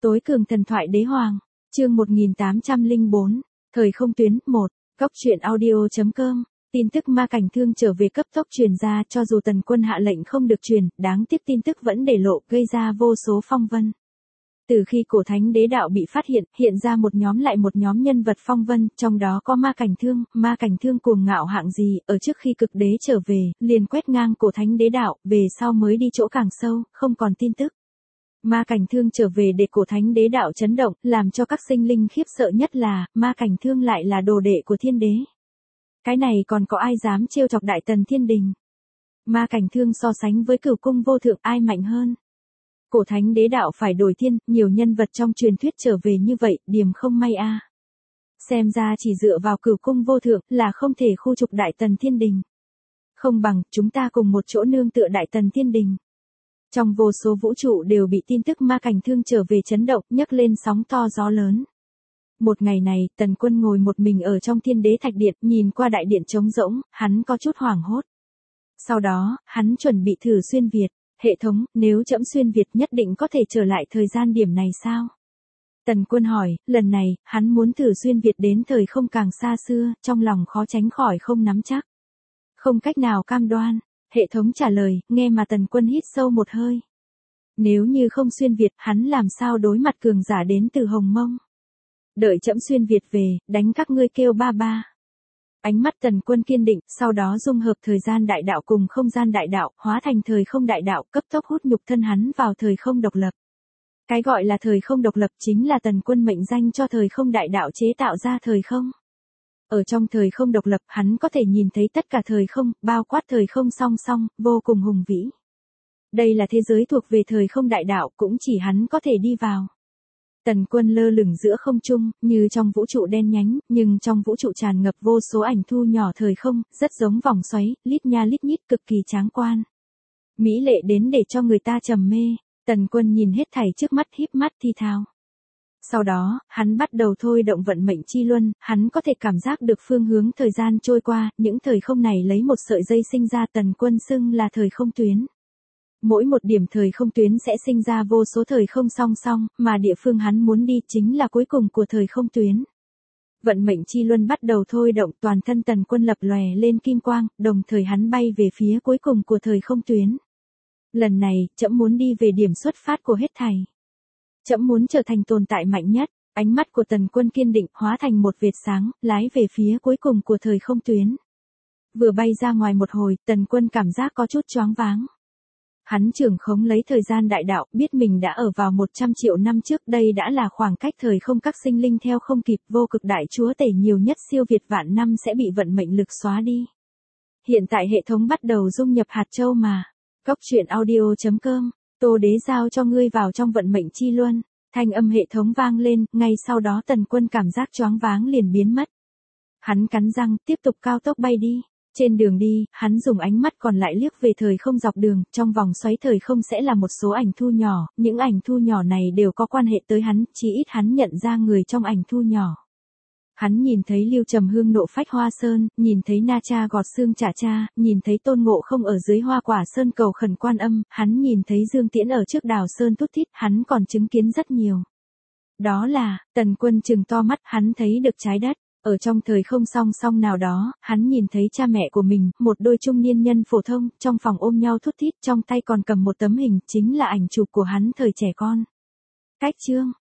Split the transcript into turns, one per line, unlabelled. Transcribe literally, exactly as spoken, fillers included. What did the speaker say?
Tối cường thần thoại đế hoàng, chương một nghìn tám trăm lẻ bốn, thời không tuyến, một, Cốc truyện audio.com, tin tức ma cảnh thương trở về cấp tốc truyền ra cho dù Tần Quân hạ lệnh không được truyền, đáng tiếc tin tức vẫn để lộ, gây ra vô số phong vân. Từ khi cổ thánh đế đạo bị phát hiện, hiện ra một nhóm lại một nhóm nhân vật phong vân, trong đó có ma cảnh thương, ma cảnh thương cuồng ngạo hạng gì, ở trước khi cực đế trở về, liền quét ngang cổ thánh đế đạo, về sau mới đi chỗ càng sâu, không còn tin tức. Ma cảnh thương trở về để cổ thánh đế đạo chấn động, làm cho các sinh linh khiếp sợ nhất là, ma cảnh thương lại là đồ đệ của thiên đế. Cái này còn có ai dám trêu chọc đại tần thiên đình? Ma cảnh thương so sánh với cửu cung vô thượng ai mạnh hơn? Cổ thánh đế đạo phải đổi thiên, nhiều nhân vật trong truyền thuyết trở về như vậy, điểm không may a. À. Xem ra chỉ dựa vào cửu cung vô thượng là không thể khu trục đại tần thiên đình. Không bằng, chúng ta cùng một chỗ nương tựa đại tần thiên đình. Trong vô số vũ trụ đều bị tin tức ma cảnh thương trở về chấn động, nhấc lên sóng to gió lớn. Một ngày này, Tần Quân ngồi một mình ở trong thiên đế thạch điện, nhìn qua đại điện trống rỗng, hắn có chút hoảng hốt. Sau đó, hắn chuẩn bị thử xuyên Việt. Hệ thống, nếu trẫm xuyên Việt nhất định có thể trở lại thời gian điểm này sao? Tần Quân hỏi, lần này, hắn muốn thử xuyên Việt đến thời không càng xa xưa, trong lòng khó tránh khỏi không nắm chắc. Không cách nào cam đoan. Hệ thống trả lời, nghe mà Tần Quân hít sâu một hơi. Nếu như không xuyên Việt, hắn làm sao đối mặt cường giả đến từ Hồng Mông? Đợi trẫm xuyên Việt về, đánh các ngươi kêu ba ba. Ánh mắt Tần Quân kiên định, sau đó dung hợp thời gian đại đạo cùng không gian đại đạo, hóa thành thời không đại đạo, cấp tốc hút nhục thân hắn vào thời không độc lập. Cái gọi là thời không độc lập chính là Tần Quân mệnh danh cho thời không đại đạo chế tạo ra thời không. Ở trong thời không độc lập, hắn có thể nhìn thấy tất cả thời không, bao quát thời không song song, vô cùng hùng vĩ. Đây là thế giới thuộc về thời không đại đạo, cũng chỉ hắn có thể đi vào. Tần Quân lơ lửng giữa không trung, như trong vũ trụ đen nhánh, nhưng trong vũ trụ tràn ngập vô số ảnh thu nhỏ thời không, rất giống vòng xoáy, lít nha lít nhít, cực kỳ tráng quan. Mỹ lệ đến để cho người ta trầm mê. Tần Quân nhìn hết thảy trước mắt, híp mắt thi thao. Sau đó, hắn bắt đầu thôi động vận mệnh chi luân, hắn có thể cảm giác được phương hướng thời gian trôi qua, những thời không này lấy một sợi dây sinh ra, Tần Quân xưng là thời không tuyến. Mỗi một điểm thời không tuyến sẽ sinh ra vô số thời không song song, mà địa phương hắn muốn đi chính là cuối cùng của thời không tuyến. Vận mệnh chi luân bắt đầu thôi động, toàn thân Tần Quân lập lòe lên kim quang, đồng thời hắn bay về phía cuối cùng của thời không tuyến. Lần này, trẫm muốn đi về điểm xuất phát của hết thảy. Trẫm muốn trở thành tồn tại mạnh nhất. Ánh mắt của Tần Quân kiên định, hóa thành một vệt sáng, lái về phía cuối cùng của thời không tuyến. Vừa bay ra ngoài một hồi, Tần Quân cảm giác có chút choáng váng. Hắn trưởng khống lấy thời gian đại đạo, biết mình đã ở vào một trăm triệu năm trước, đây đã là khoảng cách thời không các sinh linh theo không kịp, vô cực đại chúa tể nhiều nhất siêu việt vạn năm sẽ bị vận mệnh lực xóa đi. Hiện tại hệ thống bắt đầu dung nhập hạt châu mà. Cốc truyện audio.com, Tô Đế giao cho ngươi vào trong vận mệnh chi luân. Thanh âm hệ thống vang lên, ngay sau đó Tần Quân cảm giác choáng váng liền biến mất. Hắn cắn răng, tiếp tục cao tốc bay đi. Trên đường đi, hắn dùng ánh mắt còn lại liếc về thời không dọc đường, trong vòng xoáy thời không sẽ là một số ảnh thu nhỏ, những ảnh thu nhỏ này đều có quan hệ tới hắn, chỉ ít hắn nhận ra người trong ảnh thu nhỏ. Hắn nhìn thấy Lưu Trầm Hương nộ phách hoa sơn, nhìn thấy Na Cha gọt xương trả cha, nhìn thấy Tôn Ngộ Không ở dưới hoa quả sơn cầu khẩn Quan Âm, hắn nhìn thấy Dương Tiễn ở trước đào sơn thút thít, hắn còn chứng kiến rất nhiều. Đó là, Tần Quân trừng to mắt, hắn thấy được trái đất. Ở trong thời không song song nào đó, hắn nhìn thấy cha mẹ của mình, một đôi trung niên nhân phổ thông, trong phòng ôm nhau thút thít, trong tay còn cầm một tấm hình, chính là ảnh chụp của hắn thời trẻ con. Cách chương,